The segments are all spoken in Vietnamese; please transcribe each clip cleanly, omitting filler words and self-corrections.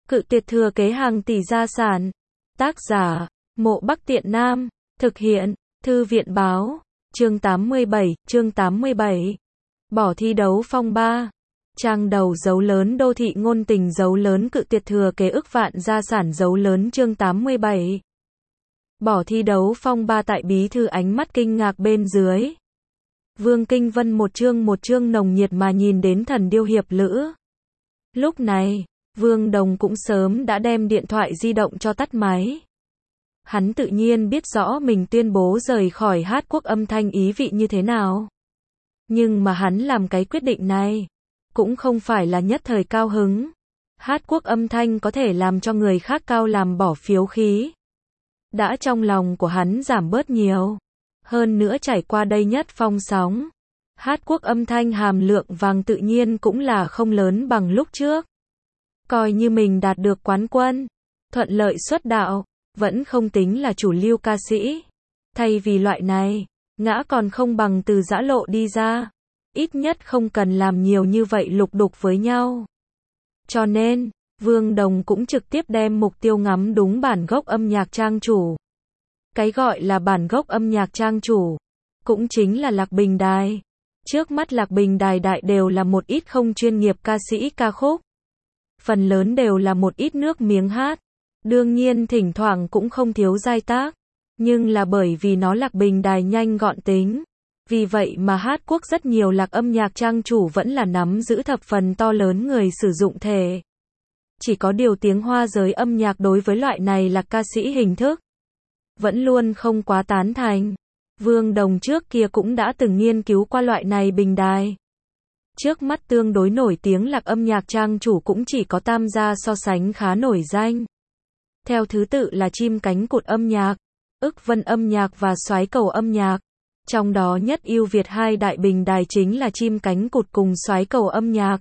Cự tuyệt thừa kế hàng tỷ gia sản. Tác giả, Mộ Bắc Tiện Nam. Thực hiện, Thư viện báo. Chương 87. Bỏ thi đấu phong ba. Trang đầu dấu lớn đô thị ngôn tình dấu lớn cự tuyệt thừa kế ức vạn gia sản dấu lớn chương 87. Bỏ thi đấu phong ba tại bí thư ánh mắt kinh ngạc bên dưới. Vương Kinh Vân một chương nồng nhiệt mà nhìn đến thần điêu hiệp lữ. Lúc này, Vương Đồng cũng sớm đã đem điện thoại di động cho tắt máy. Hắn tự nhiên biết rõ mình tuyên bố rời khỏi Hát Quốc Âm Thanh ý vị như thế nào. Nhưng mà hắn làm cái quyết định này, cũng không phải là nhất thời cao hứng. Hát Quốc Âm Thanh có thể làm cho người khác cao làm bỏ phiếu khí. Đã trong lòng của hắn giảm bớt nhiều. Hơn nữa trải qua đây nhất phong sóng. Hát Quốc Âm Thanh hàm lượng vàng tự nhiên cũng là không lớn bằng lúc trước. Coi như mình đạt được quán quân, thuận lợi xuất đạo, vẫn không tính là chủ lưu ca sĩ. Thay vì loại này, ngã còn không bằng từ giã lộ đi ra. Ít nhất không cần làm nhiều như vậy lục đục với nhau. Cho nên, Vương Đồng cũng trực tiếp đem mục tiêu ngắm đúng bản gốc âm nhạc trang chủ. Cái gọi là bản gốc âm nhạc trang chủ, cũng chính là Lạc Bình Đài. Trước mắt Lạc Bình Đài đại đều là một ít không chuyên nghiệp ca sĩ ca khúc. Phần lớn đều là một ít nước miếng hát. Đương nhiên thỉnh thoảng cũng không thiếu giai tác. Nhưng là bởi vì nó Lạc Bình Đài nhanh gọn tính. Vì vậy mà Hát Quốc rất nhiều lạc âm nhạc trang chủ vẫn là nắm giữ thập phần to lớn người sử dụng thể. Chỉ có điều tiếng Hoa giới âm nhạc đối với loại này là ca sĩ hình thức vẫn luôn không quá tán thành. Vương Đồng trước kia cũng đã từng nghiên cứu qua loại này bình đài. Trước mắt tương đối nổi tiếng lạc âm nhạc trang chủ cũng chỉ có tam gia so sánh khá nổi danh. Theo thứ tự là Chim Cánh Cụt âm nhạc, Ức Vân âm nhạc và Soái Cầu âm nhạc. Trong đó nhất ưu việt hai đại bình đài chính là Chim Cánh Cụt cùng Soái Cầu âm nhạc.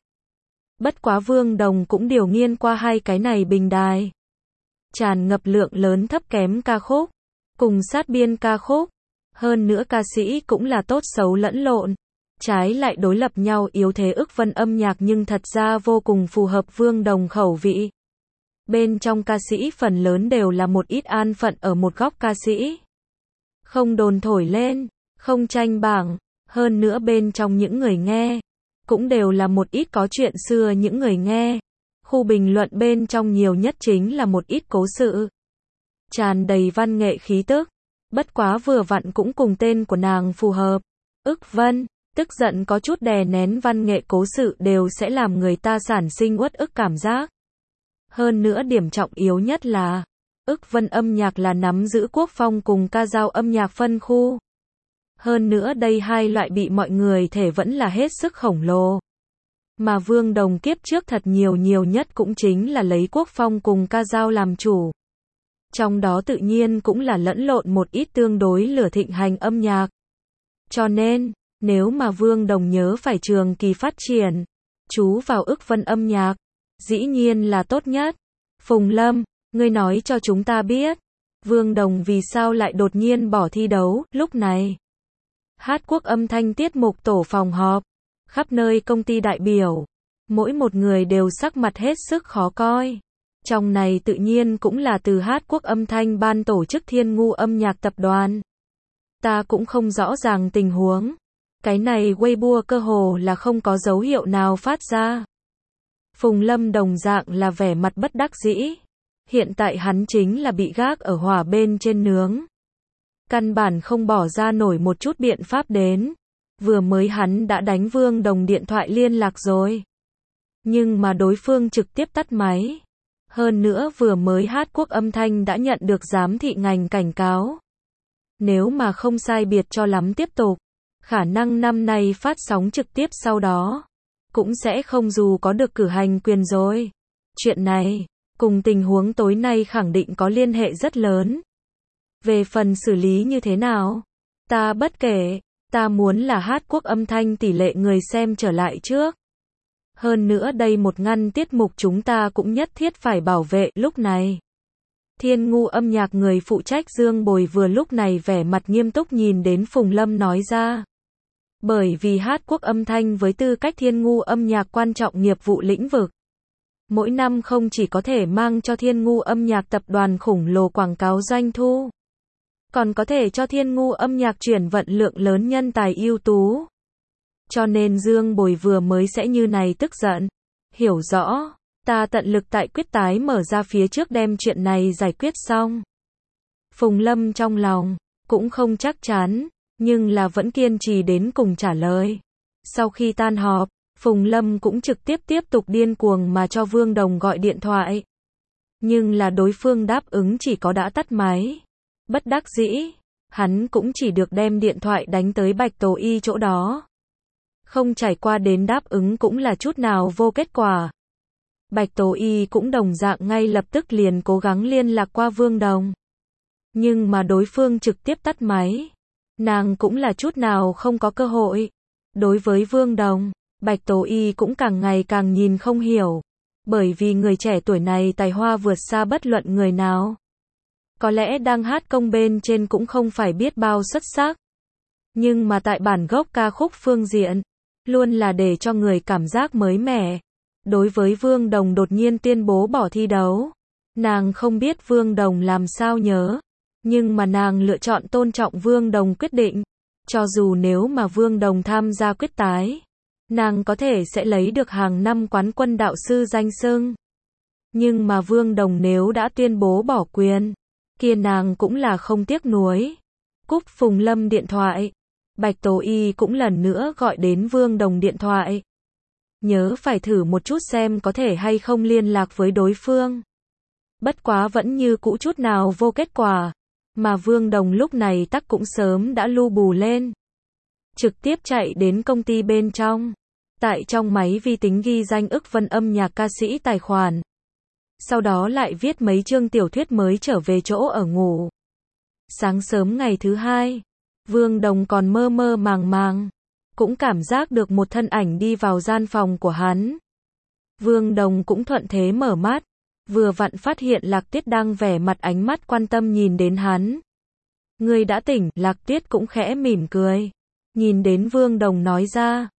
Bất quá Vương Đồng cũng điều nghiên qua hai cái này bình đài. Tràn ngập lượng lớn thấp kém ca khúc, cùng sát biên ca khúc. Hơn nữa ca sĩ cũng là tốt xấu lẫn lộn. Trái lại đối lập nhau yếu thế Ức Vân âm nhạc nhưng thật ra vô cùng phù hợp Vương Đồng khẩu vị. Bên trong ca sĩ phần lớn đều là một ít an phận ở một góc ca sĩ. Không đồn thổi lên, không tranh bảng, hơn nữa bên trong những người nghe, cũng đều là một ít có chuyện xưa những người nghe. Khu bình luận bên trong nhiều nhất chính là một ít cố sự. Tràn đầy văn nghệ khí tức, bất quá vừa vặn cũng cùng tên của nàng phù hợp. Ức Vân, tức giận có chút đè nén văn nghệ cố sự đều sẽ làm người ta sản sinh uất ức cảm giác. Hơn nữa điểm trọng yếu nhất là, Ức Vân âm nhạc là nắm giữ quốc phong cùng ca dao âm nhạc phân khu. Hơn nữa đây hai loại bị mọi người thể vẫn là hết sức khổng lồ. Mà Vương Đồng kiếp trước thật nhiều nhất cũng chính là lấy quốc phong cùng ca dao làm chủ. Trong đó tự nhiên cũng là lẫn lộn một ít tương đối lửa thịnh hành âm nhạc. Cho nên, nếu mà Vương Đồng nhớ phải trường kỳ phát triển, chú vào Ức Vân âm nhạc, dĩ nhiên là tốt nhất. Phùng Lâm, ngươi nói cho chúng ta biết, Vương Đồng vì sao lại đột nhiên bỏ thi đấu, lúc này. Hát Quốc Âm Thanh tiết mục tổ phòng họp, khắp nơi công ty đại biểu, mỗi một người đều sắc mặt hết sức khó coi. Trong này tự nhiên cũng là từ Hát Quốc Âm Thanh ban tổ chức Thiên Ngu âm nhạc tập đoàn. Ta cũng không rõ ràng tình huống. Cái này Weibo cơ hồ là không có dấu hiệu nào phát ra. Phùng Lâm đồng dạng là vẻ mặt bất đắc dĩ. Hiện tại hắn chính là bị gác ở hỏa bên trên nướng. Căn bản không bỏ ra nổi một chút biện pháp đến. Vừa mới hắn đã đánh Vương Đồng điện thoại liên lạc rồi. Nhưng mà đối phương trực tiếp tắt máy. Hơn nữa vừa mới Hát Quốc Âm Thanh đã nhận được giám thị ngành cảnh cáo. Nếu mà không sai biệt cho lắm tiếp tục, khả năng năm nay phát sóng trực tiếp sau đó, cũng sẽ không dù có được cử hành quyền rồi. Chuyện này, cùng tình huống tối nay khẳng định có liên hệ rất lớn. Về phần xử lý như thế nào, ta bất kể, ta muốn là Hát Quốc Âm Thanh tỷ lệ người xem trở lại trước. Hơn nữa đây một ngăn tiết mục chúng ta cũng nhất thiết phải bảo vệ lúc này. Thiên Ngu âm nhạc người phụ trách Dương Bồi vừa lúc này vẻ mặt nghiêm túc nhìn đến Phùng Lâm nói ra. Bởi vì Hát Quốc Âm Thanh với tư cách Thiên Ngu âm nhạc quan trọng nghiệp vụ lĩnh vực. mỗi năm không chỉ có thể mang cho Thiên Ngu âm nhạc tập đoàn khổng lồ quảng cáo doanh thu, còn có thể cho Thiên Ngu âm nhạc chuyển vận lượng lớn nhân tài ưu tú. Cho nên Dương Bồi vừa mới sẽ như này tức giận. Hiểu rõ, ta tận lực tại quyết tái mở ra phía trước đem chuyện này giải quyết xong. Phùng Lâm trong lòng cũng không chắc chắn, nhưng là vẫn kiên trì đến cùng trả lời. Sau khi tan họp, Phùng Lâm cũng trực tiếp tục điên cuồng mà cho Vương Đồng gọi điện thoại. Nhưng là đối phương đáp ứng chỉ có đã tắt máy. Bất đắc dĩ, hắn cũng chỉ được đem điện thoại đánh tới Bạch Tố Y chỗ đó. Không trải qua đến đáp ứng cũng là chút nào vô kết quả. Bạch Tố Y cũng đồng dạng ngay lập tức liền cố gắng liên lạc qua Vương Đồng. Nhưng mà đối phương trực tiếp tắt máy. Nàng cũng là chút nào không có cơ hội. Đối với Vương Đồng, Bạch Tố Y cũng càng ngày càng nhìn không hiểu. Bởi vì người trẻ tuổi này tài hoa vượt xa bất luận người nào. Có lẽ đang hát công bên trên cũng không phải biết bao xuất sắc. Nhưng mà tại bản gốc ca khúc phương diện, luôn là để cho người cảm giác mới mẻ. Đối với Vương Đồng đột nhiên tuyên bố bỏ thi đấu, nàng không biết Vương Đồng làm sao nhớ. Nhưng mà nàng lựa chọn tôn trọng Vương Đồng quyết định. Cho dù nếu mà Vương Đồng tham gia quyết tái, nàng có thể sẽ lấy được hàng năm quán quân đạo sư danh xưng. Nhưng mà Vương Đồng nếu đã tuyên bố bỏ quyền, kia nàng cũng là không tiếc nuối. Cúp Phùng Lâm điện thoại, Bạch Tố Y cũng lần nữa gọi đến Vương Đồng điện thoại. Nhớ phải thử một chút xem có thể hay không liên lạc với đối phương. Bất quá vẫn như cũ chút nào vô kết quả. Mà Vương Đồng lúc này tắc cũng sớm đã lu bù lên. Trực tiếp chạy đến công ty bên trong. Tại trong máy vi tính ghi danh ức vân âm nhạc ca sĩ tài khoản. Sau đó lại viết mấy chương tiểu thuyết mới trở về chỗ ở ngủ. Sáng sớm ngày thứ hai, Vương Đồng còn mơ mơ màng màng. Cũng cảm giác được một thân ảnh đi vào gian phòng của hắn. Vương Đồng cũng thuận thế mở mắt. Vừa vặn phát hiện Lạc Tuyết đang vẻ mặt ánh mắt quan tâm nhìn đến hắn. Ngươi đã tỉnh, Lạc Tuyết cũng khẽ mỉm cười. Nhìn đến Vương Đồng nói ra.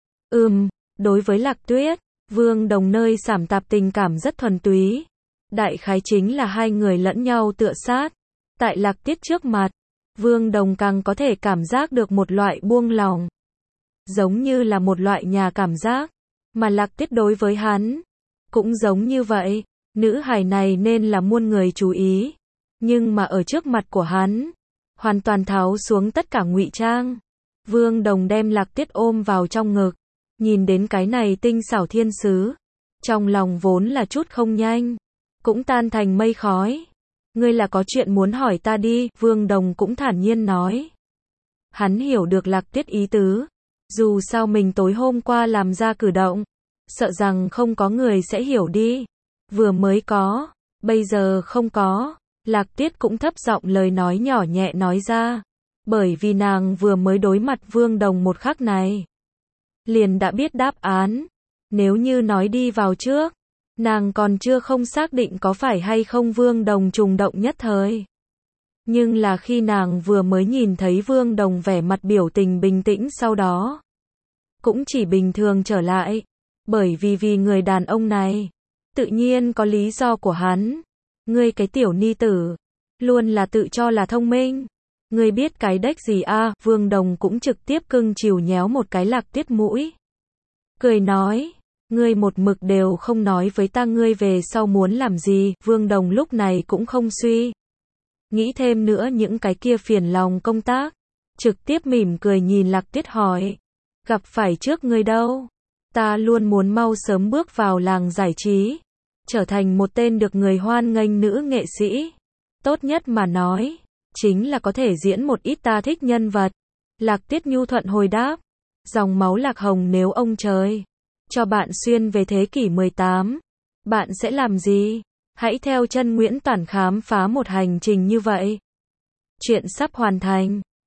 Đối với Lạc Tuyết, Vương Đồng nơi sảm tạp tình cảm rất thuần túy. Đại khái chính là hai người lẫn nhau tựa sát. Tại Lạc Tuyết trước mặt, Vương Đồng càng có thể cảm giác được một loại buông lòng. Giống như là một loại nhà cảm giác. Mà Lạc Tuyết đối với hắn, cũng giống như vậy. Nữ hài này nên là muôn người chú ý. Nhưng mà ở trước mặt của hắn, hoàn toàn tháo xuống tất cả ngụy trang. Vương Đồng đem Lạc Tuyết ôm vào trong ngực. Nhìn đến cái này tinh xảo thiên sứ. Trong lòng vốn là chút không nhanh. Cũng tan thành mây khói. Ngươi là có chuyện muốn hỏi ta đi, Vương Đồng cũng thản nhiên nói. Hắn hiểu được Lạc Tuyết ý tứ. Dù sao mình tối hôm qua làm ra cử động, sợ rằng không có người sẽ hiểu đi. Vừa mới có, bây giờ không có. Lạc Tuyết cũng thấp giọng lời nói nhỏ nhẹ nói ra. Bởi vì nàng vừa mới đối mặt Vương Đồng một khắc này, liền đã biết đáp án. Nếu như nói đi vào trước, nàng còn chưa không xác định có phải hay không Vương Đồng trùng động nhất thời. Nhưng là khi nàng vừa mới nhìn thấy Vương Đồng vẻ mặt biểu tình bình tĩnh sau đó, cũng chỉ bình thường trở lại. Bởi vì người đàn ông này, tự nhiên có lý do của hắn. Ngươi cái tiểu ni tử, luôn là tự cho là thông minh. Ngươi biết cái đếch gì a? Vương Đồng cũng trực tiếp cưng chiều nhéo một cái Lạc Tuyết mũi. Cười nói, ngươi một mực đều không nói với ta ngươi về sau muốn làm gì. Vương Đồng lúc này cũng không suy nghĩ thêm nữa những cái kia phiền lòng công tác. Trực tiếp mỉm cười nhìn Lạc Tuyết hỏi, gặp phải trước ngươi đâu? Ta luôn muốn mau sớm bước vào làng giải trí, trở thành một tên được người hoan nghênh nữ nghệ sĩ. Tốt nhất mà nói, chính là có thể diễn một ít ta thích nhân vật. Lạc Tuyết nhu thuận hồi đáp, dòng máu Lạc Hồng nếu ông trời cho bạn xuyên về thế kỷ 18, bạn sẽ làm gì? Hãy theo chân Nguyễn Toản khám phá một hành trình như vậy. Chuyện sắp hoàn thành.